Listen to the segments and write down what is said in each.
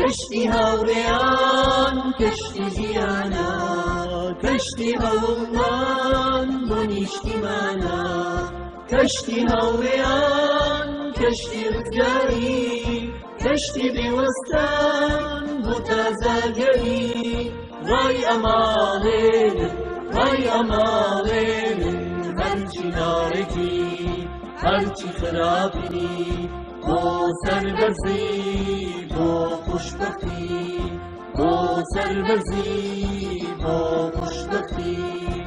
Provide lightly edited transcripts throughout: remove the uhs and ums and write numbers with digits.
کەشتی هاوڕێیان کەشتی ژیانە کەشتی هەوڵمان بۆ نیشتیمانە کەشتی هاوڕێیان کەشتی ڕزگاری کەشتی بێوەستان بۆ تازاگەری ڕای ئەماڵێنن ڕای ئەماڵێنن هەرچی ناڕێکی هەرچی خراپی بۆ سەربەرزی بۆ خوشبەختی بۆ سەربەرزی بۆ خوشبەختی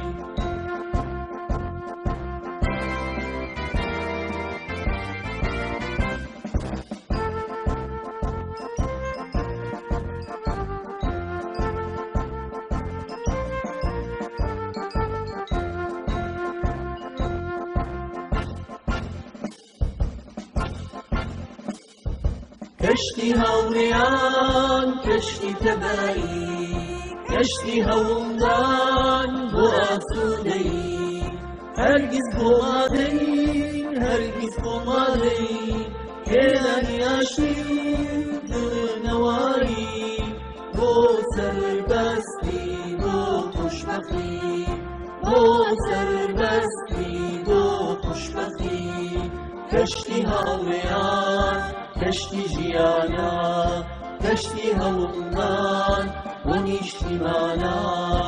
کەشتی هاوڕێیان کەشتی تەبایی کەشتی هەوڵدان بۆ ئاسوودەی هەرگیز بۆ مادەی هەرگیز بۆ مادەی هێنانی ئاشتی دڵنەواری بۆ سەربەستی بۆ خوشبەختی بۆ سەربەستی بۆ خوشبەختی کەشتی هاوڕێیان کەشتی ژیانە کەشتی هەوڵمان بۆ نیشتیمانە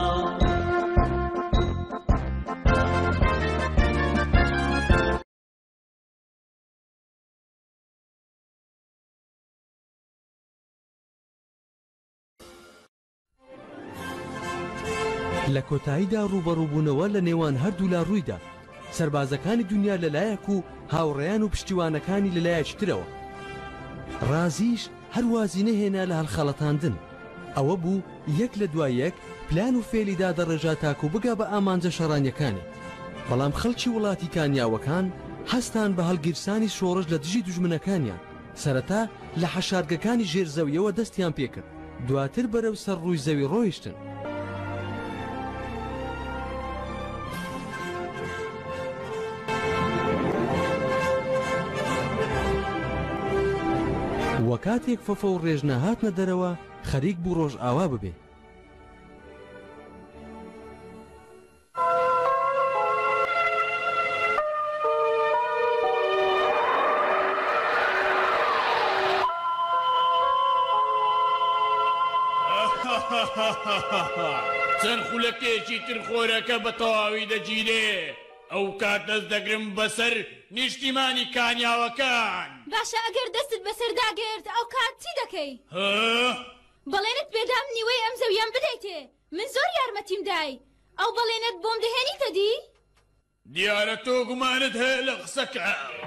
لە کۆتاییدا ڕوبەڕووبوونەوە لە نێوان هەردوو لا ڕوویدا سەربازەکانی دنیا لەلایەک و هاوڕێیان و پشتیوانەکانی لەلایەکی ترەوە ڕازیش هەروازینە هێنا لە هەڵخەڵەتاندن ئەوە بوو یەک لە دوای یەک پلان و فێلیدا دەڕێژا تاکو بگا بە ئامانجە شەڕانیەکانی بەڵام خەڵکی وڵاتی کانیاوەکان هەستان بە هەڵگیرسانی شۆڕش لە دژی دوژمنەکانیان سەرەتا لە حەشارگەکانی ژێرزەویەوە دەستیان پێکرد دواتر بەرەو سەر ڕووی زەوی ڕۆیشتن وە کاتێک فەفە و ڕێژنە هاتنە دەرەوە خەریک بوو ڕۆژ ئاوا ببێ چەند خولەکێکی تر خۆرەکە بە تەواوی دەگیرێ ئەو کات دەست دەگرم بەسەر نیشتیمانی کانیاوەکان باشە ئەگەر دەستت بەسەرداگرت ئەو کات چی دەکەی؟ بەڵێنت بێدام نیوەی ئەم زەویان بدەیتێ من زۆر یارمەتیم دای ئەو بەڵێنت بۆم دەهێنیتە دی؟ دیارە تۆ گومانت هەیە لە قسەکە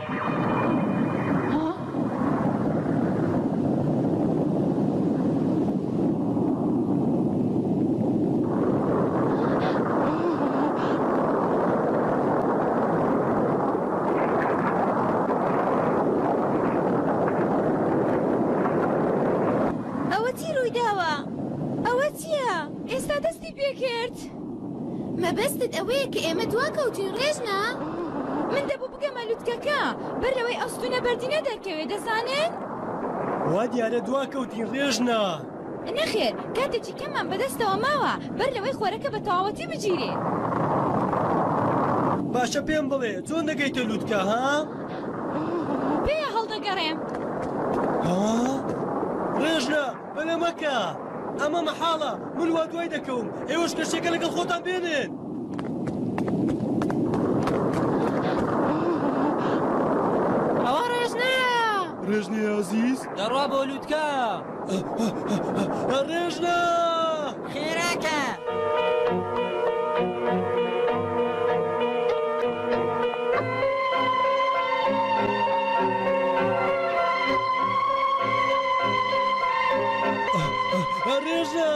مەبەستت ئەوەیە کە ئێمە دواکەوتین ڕێژنا؟ من دەبوو بگەمە لوتکەکە بەر لەوەی ئەستونە بەردینە دەرکەوێ دەزانن؟ وا دیارە دواکەوتین ڕێژنا نەخێر کاتێکی کەممان بەدەستەوە ماوە بەر لەوەی خۆرەکە بە تەواوەتی بگیرێ باشە پێم بڵێ چۆن دەگەیتە لوتکە ها؟ پێیە هەڵدەگەڕێم ڕێژنا بەلە مەکە ئەمە مەحاڵە من وا دوای دەکەوم ئێوەش کەشێکە لەگەڵ خۆتان بێنن ئەوە ڕێژنایە ڕێژنی عەزیز دەڕوا بۆ لوتکە ڕێژنا خێراکە ڕێژنا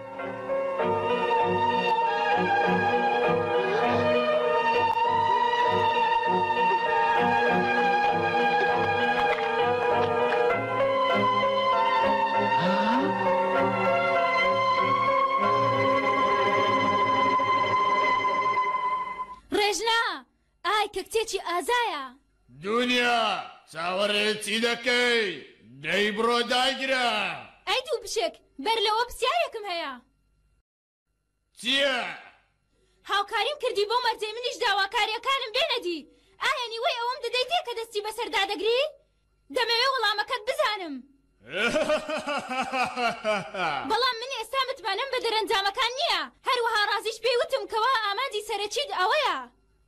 ڕێژنا ئای کە کتێکی ئازایە دنیا چاوەڕێت چی دەکەی دەی بڕۆ داگرە ئەی دوو بشێک بەر لەوە پرسیارێکم هەیە. چییە؟ هاوکاریم کردی بۆ مەرجەی منیش داواکاریەکانم بێنەدی. ئایا نیوەی ئەوەم دەدەیتێ کە دەستی بەسەردا دەگری؟ دەمەوێ وەڵامەکەت بزانم. بەڵام من ئێستا متمانەم بە دەرەنجامەکان نییە. هەروەها ڕازیش پێی وتم کەوا ئامانجی سەرەکیت ئەوەیە.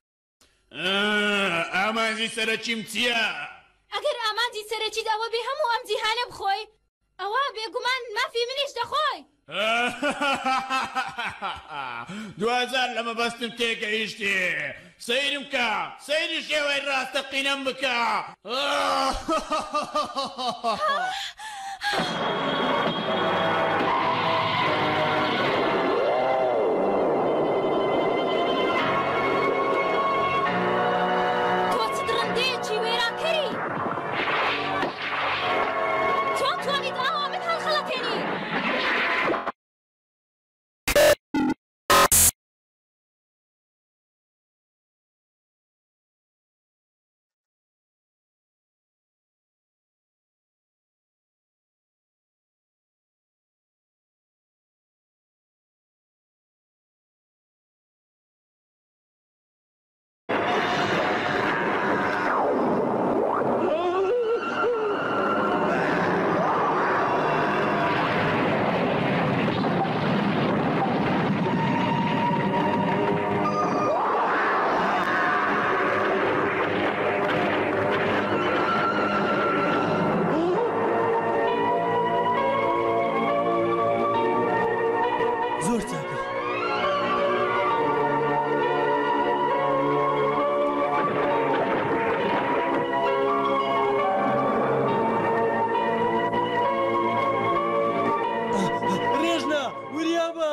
ئامانجی سەرەکیم چییە؟ ئەگەر ئامانجی سەرەکیت ئەوە بێ هەموو ئەم جیهانە بخۆی، ئەوە بێگومان مافی منیش دەخۆی. 2000 لەمە بەستم تێگەیشتی. سەیرم کە سەیری شێوەی ڕاستەقینەم بکە. تۆ چ درەندەیەکی وێرانکەری؟ چۆن توانیت ئاوا من هەڵخەڵەتێنی؟ زۆر چاکە. ڕێژنە وریابە.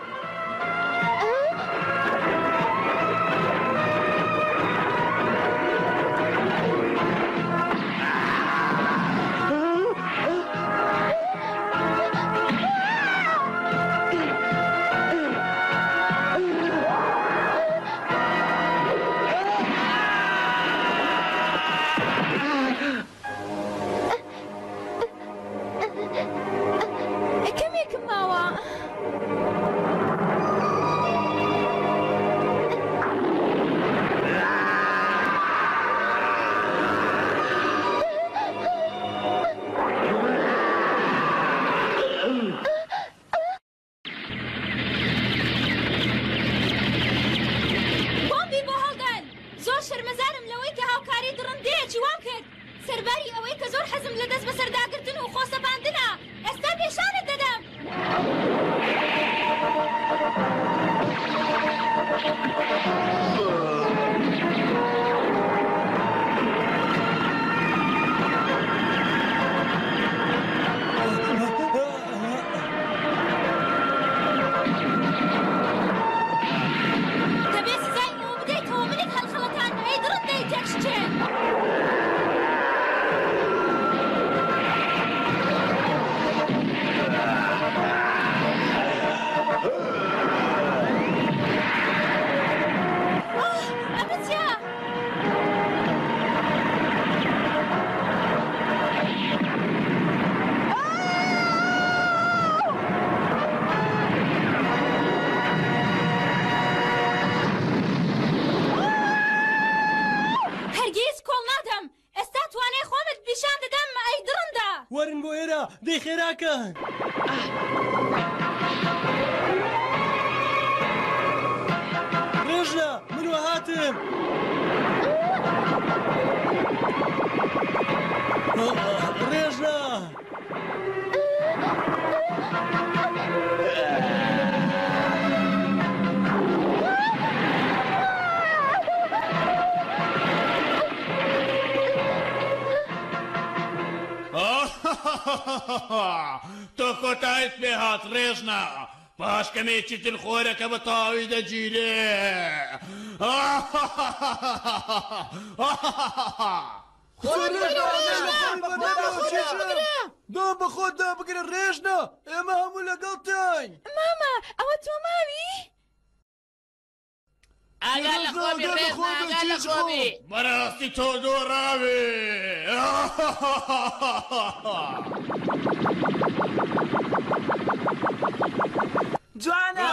کەمێکم ماوە. بۆمبی بۆ هەڵدان. زۆر شەرمەزارم لەوەی کە هاوکاری درڕندەیەکی وام کرد. سەرباری ئەوەی کە زۆر حەزم لە دەست بەسەرداگرتن و خۆسەپاندنە. ئێستا پێشانت دەدەم. دەبێت سزای ئەوە بدەیتەوە منت هەڵخەڵەتان ئەی درڕندەی تێکشتێن. ئەمە چییە؟ هەرگیز کۆڵ نادەم. ئێستا توانێ خۆمت پیشان دەدەم ئەی درڕندە. وەرن بۆ ئێرە دەی خێراکەن. ڕێژنە من وە هاتم. ڕێژنە. تۆ کۆتایت پێ هات ڕێژنە. پاشکەمێکی تر خۆرەکە بە تاوی دەگیرێ. دۆ بە خۆت دابگرە ڕێژنە. ئێمە هەموو لەگەڵ تاین. ماما ئەوە تۆ ماوی؟ ئاگا لە خۆمی ڕێزمە ئاگا لە خۆمی. بەڕاستی تۆ دۆڕاوێ. جوانە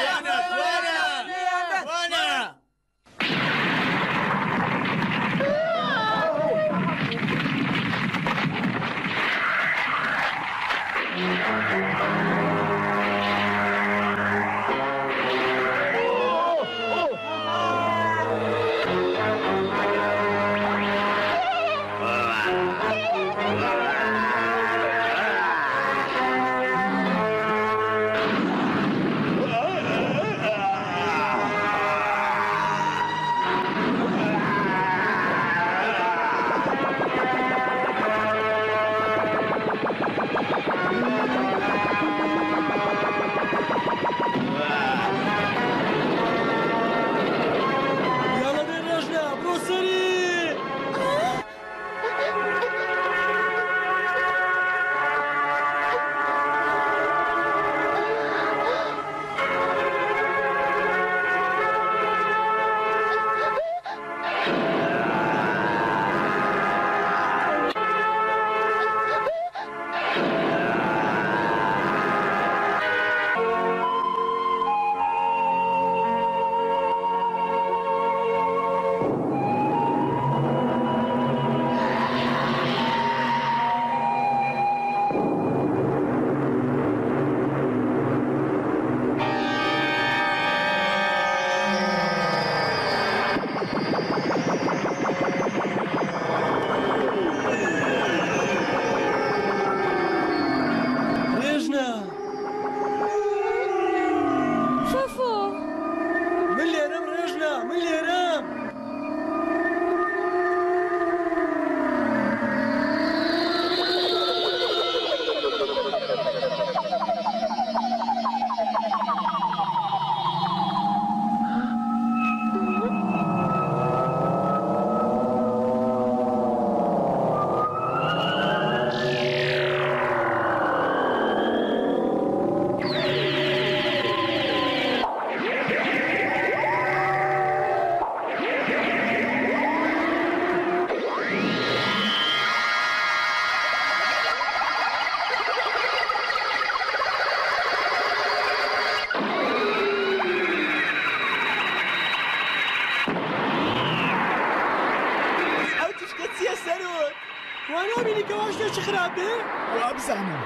وانامینی کەوا شتێکی خراپ بێ؟ وا بزانم.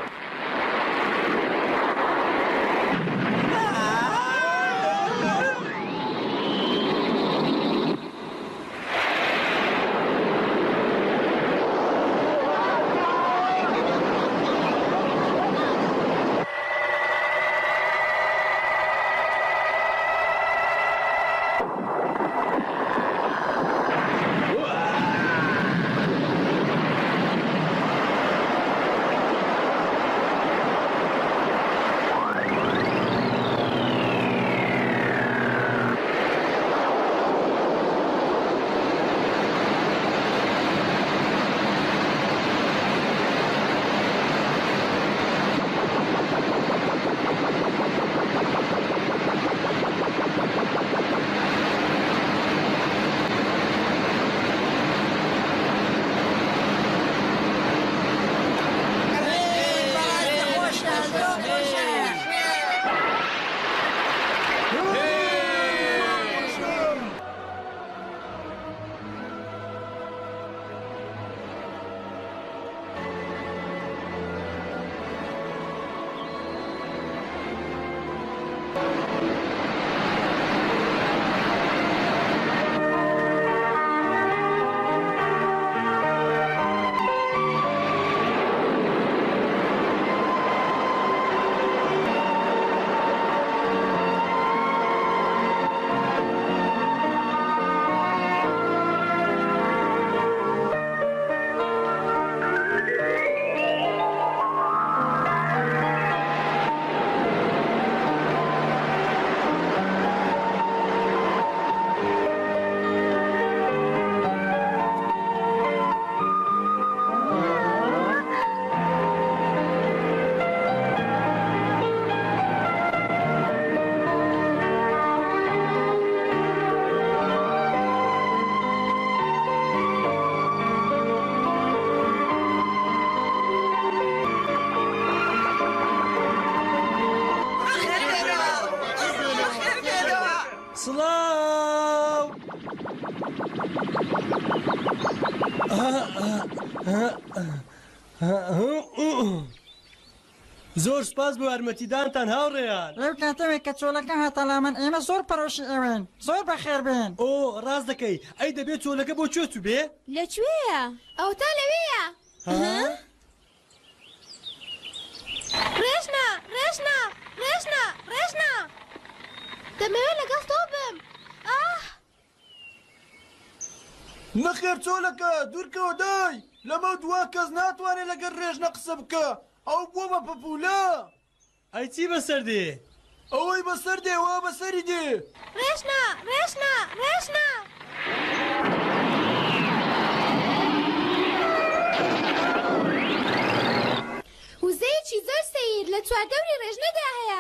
زۆر سپاس بۆ یارمەتیدانتان هاوڕێیان. لەو کاتەوێک کە چۆلەکە هاتەڵا من ئێمە زۆر پەرۆشی ئێوەن، زۆر بەخێر بێن. ئۆ ڕاست دەکەی، ئەی دەبێت چۆلەکە بۆ کوێ بێ؟ لەکوێیە؟ ئەو تا لەوەیە. ڕێژنا ڕێژنا ڕێژنا ڕێژنا دەمەوێت لەگەڵ تۆ بم. نەخێر چۆلەکە دوورکەوە دای لەمە دوا کەس ناتوانێت لەگەڵ ڕێژنە قسە بکە ئەو بۆ بە پەپوولە. ئەی چی بەسەر دێ؟ ئەوەی بەسەر دێوە بەسەری دێ. ڕێژنا ڕێژنا ڕێژنا وزەیەکی زۆر سەیر لە چواردەوری ڕێژنەدا هەیە.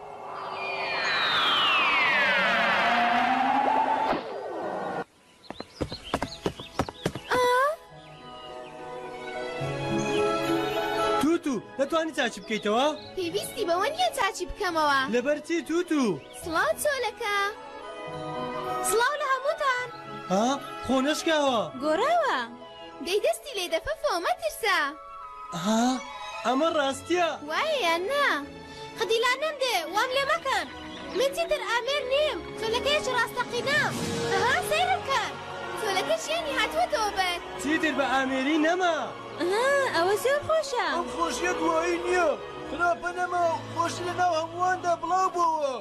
توتو دەتوانی چاچی بکەیتەوە؟ پێویستی بەوە نییە چاچی بکەمەوە. لەبەرچی توتو؟ سڵاو چۆلەکە. سڵاو لە هەمووتان. خۆ نەشکاوە؟ گۆڕاوە. دەی دەستی لێ دەفەفەوە مەترسە. ئەمە ڕاستیە؟ وایە یان نا؟ خدیلان نەمدێ وام لێ مەکەن. من چیتر ئامێر نیم. چۆلەکەیەکی ڕاستەقینە. سەیرم کە. چۆلەکە ژیانی هاتووەتەوە بەر. چیتر بە ئامێری نەما. ئەوە زۆر خۆشە. ئەم خۆشیە دوایی نییە. خراپە نەما خۆشی لە ناو هەموواندا بڵاو بووە.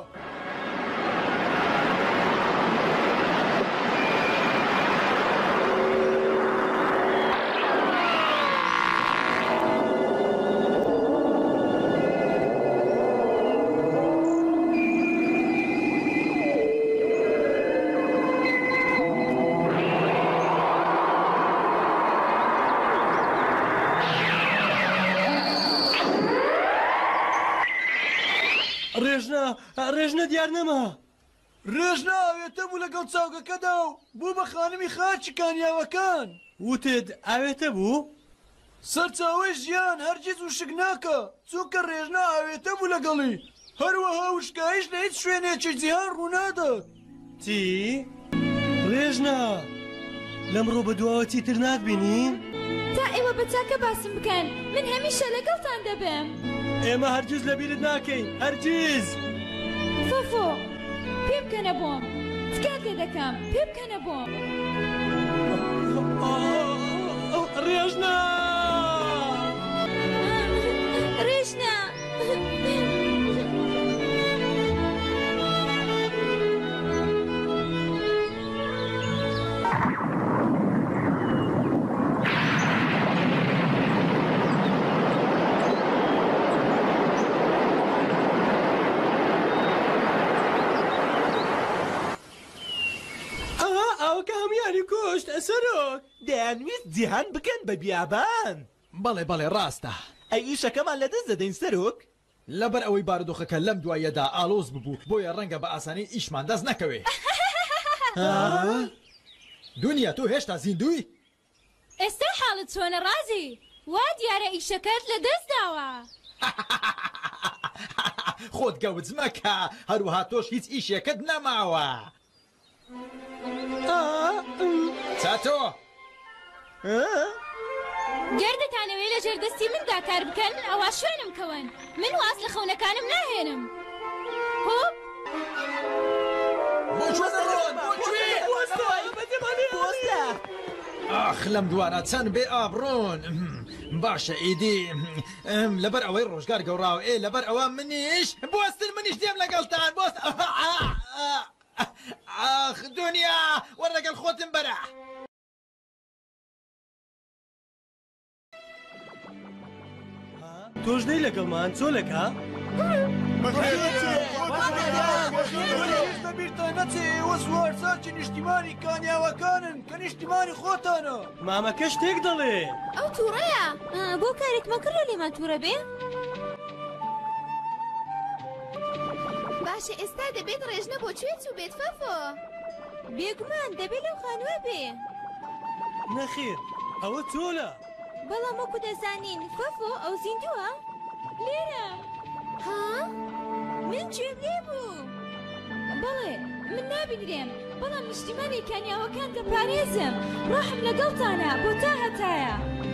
ڕێژنە دیار نەما. ڕێژنە ئاوێتە بوو لەگەڵ چاوگەکەدا و بوو بە خانمی خاچی کانیاوەکان. وتت ئاوێتە بوو؟ سەرچاوەی ژیان هەرگیز وشک ناکە چونکە ڕێژنە ئاوێتە بوو لەگەڵی. هەروەها وشکایش لە هیچ شوێنێکی جیهان ڕوونادات. چی؟ ڕێژنە لەمڕۆ بەدواوە چیتر ناتبینین؟ تا ئێوە بە چاکە باسم بکەن من هەمیشە لەگەڵتان دەبم. ئێمە هەرگیز لەبیرت ناکەین هەرگیز. فۆفۆ پێ بکەنە بۆم تکات لێ دەکەم پێ بکەنە بۆم. ڕێژنە ڕێژنە ئەوکە هەمویانی کوشت ئەسەرۆک دەیانویست جیهان بکەن بە بیابان. بەڵێ بەڵێ ڕاستە. ئەی ئیشەکەمان لەدەست دەدەین سەرۆک. لەبەر ئەوەی بارودۆخەکە لەم دوایەدا ئالۆز ببوو بۆیە ڕەنگە بە ئاسانی ئیشمان دەست نەکەوێ. دنیا تۆ هێشتا زیندوی؟ ئێستا حاڵت چۆنە ڕازی؟ وا دیارە ئیشەکەت لەدەست داوە. خۆت گەوت مەکە هەروەها تۆش هیچ ئیشێکت نەماوە. چاتۆ گەردەتانەوێ لە جێردەستی مندا کار بکەن ئەوە شوێنم کەون من واز لە خەونەکانم ناهێنم. هۆپ ئاخ لەم دوانە چەند بێ ئابڕۆن. باشە ئیدی لەبەر ئەوەی ڕۆژگار گەوڕاوە ئێ لەبەر ئەوە منیش بۆستر منیش دێم لەگەڵتان بۆست. ئاخ دنیا وەرەگەڵ خۆتم بەرە. تۆش دەی لەگەڵمان چۆلەکە؟ بیرتان نەچێ ئێوە سوارساکی نیشتیمانی کانیاوەکانن کە نیشتیمانی خۆتانە. مامەکە شتێک دەڵێ. ئەو تووڕەیە بۆ کارێکمە کڕە لێمان تووڕە بێ؟ باشە ئێستا دەبێت ڕێژنە بۆ کوێ چوو بێت فەفۆ؟ بێگومان دەبێت لەو خانووە بێ. نەخێر ئەوە چۆلە. بەڵام وەکو دەزانین فەفۆ ئەو زیندووە؟ لێرە. ها؟ من گوێم لێ بوو. بەڵێ من نابینرێم بەڵام نیشتیمانی کانیاوەکان دەپارێزم ڕاحم لەگەڵتانە بۆ تا هەتایە.